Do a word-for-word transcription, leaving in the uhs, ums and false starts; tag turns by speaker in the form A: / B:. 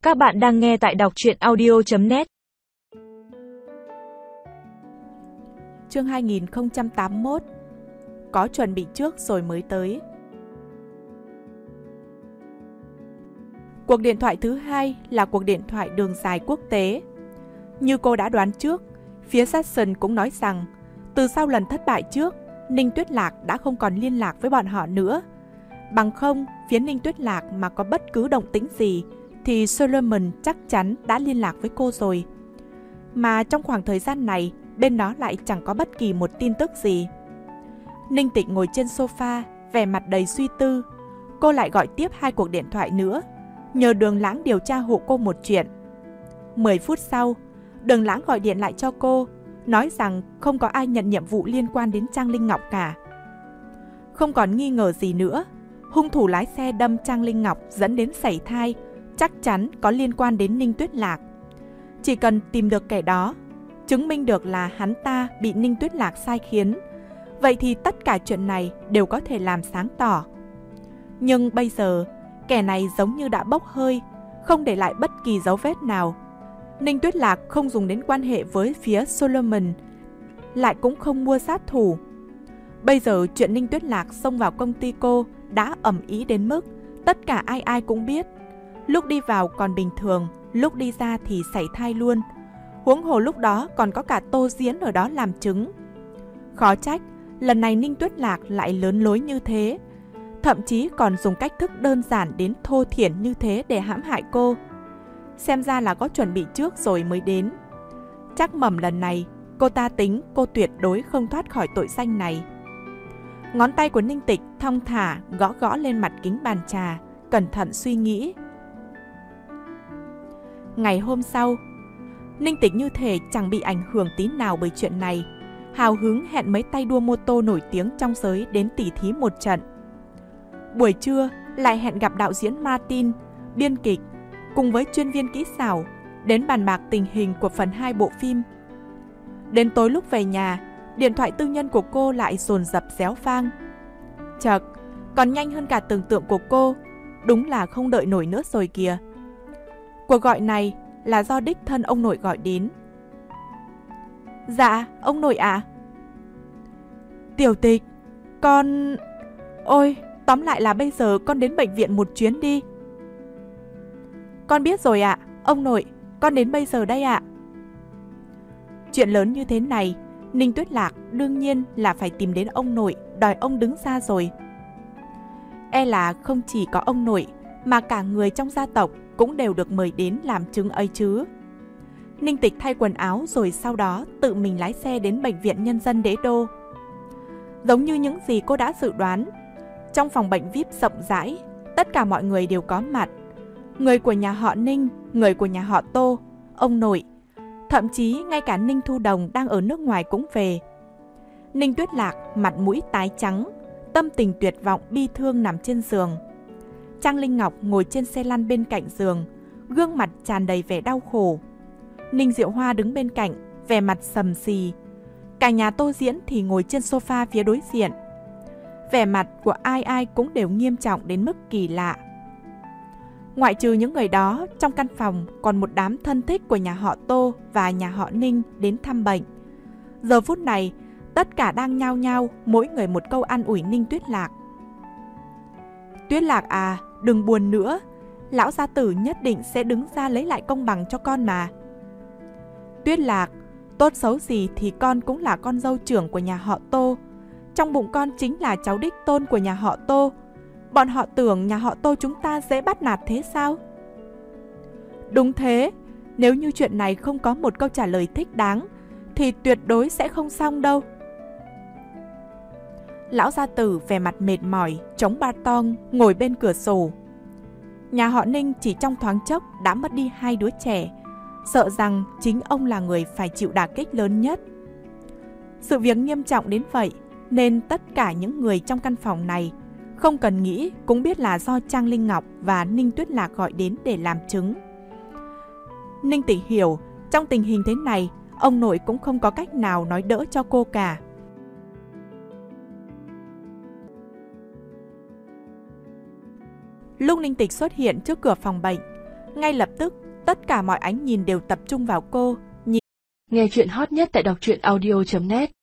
A: Các bạn đang nghe tại đọc truyện audio chấm net.
B: Chương hai nghìn không trăm tám mươi mốt. Có chuẩn bị trước rồi mới tới. Cuộc điện thoại thứ hai là cuộc điện thoại đường dài quốc tế. Như cô đã đoán trước, phía Jackson cũng nói rằng từ sau lần thất bại trước, Ninh Tuyết Lạc đã không còn liên lạc với bọn họ nữa. Bằng không, phía Ninh Tuyết Lạc mà có bất cứ động tĩnh gì thì Solomon chắc chắn đã liên lạc với cô rồi. Mà trong khoảng thời gian này, bên đó lại chẳng có bất kỳ một tin tức gì. Ninh Tịch ngồi trên sofa, vẻ mặt đầy suy tư. Cô lại gọi tiếp hai cuộc điện thoại nữa, nhờ Đường Lãng điều tra hộ cô một chuyện. Mười phút sau, Đường Lãng gọi điện lại cho cô, nói rằng không có ai nhận nhiệm vụ liên quan đến Trang Linh Ngọc cả. Không còn nghi ngờ gì nữa, hung thủ lái xe đâm Trang Linh Ngọc dẫn đến sảy thai chắc chắn có liên quan đến Ninh Tuyết Lạc. Chỉ cần tìm được kẻ đó, chứng minh được là hắn ta bị Ninh Tuyết Lạc sai khiến, vậy thì tất cả chuyện này đều có thể làm sáng tỏ. Nhưng bây giờ, kẻ này giống như đã bốc hơi, không để lại bất kỳ dấu vết nào. Ninh Tuyết Lạc không dùng đến quan hệ với phía Solomon, lại cũng không mua sát thủ. Bây giờ chuyện Ninh Tuyết Lạc xông vào công ty cô đã ầm ĩ đến mức tất cả ai ai cũng biết. Lúc đi vào còn bình thường, lúc đi ra thì sảy thai luôn. Huống hồ lúc đó còn có cả Tô Diễn ở đó làm chứng. Khó trách, lần này Ninh Tuyết Lạc lại lớn lối như thế. Thậm chí còn dùng cách thức đơn giản đến thô thiển như thế để hãm hại cô. Xem ra là có chuẩn bị trước rồi mới đến. Chắc mầm lần này, cô ta tính cô tuyệt đối không thoát khỏi tội danh này. Ngón tay của Ninh Tịch thong thả gõ gõ lên mặt kính bàn trà, cẩn thận suy nghĩ. Ngày hôm sau, Ninh Tịch như thể chẳng bị ảnh hưởng tí nào bởi chuyện này, hào hứng hẹn mấy tay đua mô tô nổi tiếng trong giới đến tỉ thí một trận. Buổi trưa lại hẹn gặp đạo diễn Martin, biên kịch, cùng với chuyên viên kỹ xảo, đến bàn bạc tình hình của phần hai bộ phim. Đến tối lúc về nhà, điện thoại tư nhân của cô lại dồn dập réo vang. Chậc, còn nhanh hơn cả tưởng tượng của cô, đúng là không đợi nổi nữa rồi kìa. Cuộc gọi này là do đích thân ông nội gọi đến. Dạ, ông nội ạ. À? Tiểu Tịch, con... Ôi, tóm lại là bây giờ con đến bệnh viện một chuyến đi. Con biết rồi ạ, à. Ông nội, con đến bây giờ đây ạ. À. Chuyện lớn như thế này, Ninh Tuyết Lạc đương nhiên là phải tìm đến ông nội, đòi ông đứng ra rồi. E là không chỉ có ông nội, mà cả người trong gia tộc cũng đều được mời đến làm chứng ấy chứ. Ninh Tịch thay quần áo rồi sau đó tự mình lái xe đến bệnh viện nhân dân Đế Đô. Giống như những gì cô đã dự đoán, trong phòng bệnh vi ai pi rộng rãi, tất cả mọi người đều có mặt. Người của nhà họ Ninh, người của nhà họ Tô, ông nội, thậm chí ngay cả Ninh Thu Đồng đang ở nước ngoài cũng về. Ninh Tuyết Lạc mặt mũi tái trắng, tâm tình tuyệt vọng bi thương nằm trên giường. Trang Linh Ngọc ngồi trên xe lăn bên cạnh giường, gương mặt tràn đầy vẻ đau khổ. Ninh Diệu Hoa đứng bên cạnh, vẻ mặt sầm xì. Cả nhà Tô Diễn thì ngồi trên sofa phía đối diện. Vẻ mặt của ai ai cũng đều nghiêm trọng đến mức kỳ lạ. Ngoại trừ những người đó, trong căn phòng còn một đám thân thích của nhà họ Tô và nhà họ Ninh đến thăm bệnh. Giờ phút này, tất cả đang nhao nhao, mỗi người một câu an ủi Ninh Tuyết Lạc. Tuyết Lạc à, đừng buồn nữa, lão gia tử nhất định sẽ đứng ra lấy lại công bằng cho con mà. Tuyết Lạc, tốt xấu gì thì con cũng là con dâu trưởng của nhà họ Tô. Trong bụng con chính là cháu đích tôn của nhà họ Tô. Bọn họ tưởng nhà họ Tô chúng ta dễ bắt nạt thế sao? Đúng thế, nếu như chuyện này không có một câu trả lời thích đáng thì tuyệt đối sẽ không xong đâu. Lão gia tử vẻ mặt mệt mỏi, chống ba tong, ngồi bên cửa sổ. Nhà họ Ninh chỉ trong thoáng chốc đã mất đi hai đứa trẻ, sợ rằng chính ông là người phải chịu đả kích lớn nhất. Sự việc nghiêm trọng đến vậy nên tất cả những người trong căn phòng này không cần nghĩ cũng biết là do Trang Linh Ngọc và Ninh Tuyết Lạc gọi đến để làm chứng. Ninh Tịch hiểu, trong tình hình thế này, ông nội cũng không có cách nào nói đỡ cho cô cả. Lúc Ninh Tịch xuất hiện trước cửa phòng bệnh, Ngay lập tức, tất cả mọi ánh nhìn đều tập trung vào cô.
C: Nghe chuyện hot nhất tại đọc truyện audio chấm net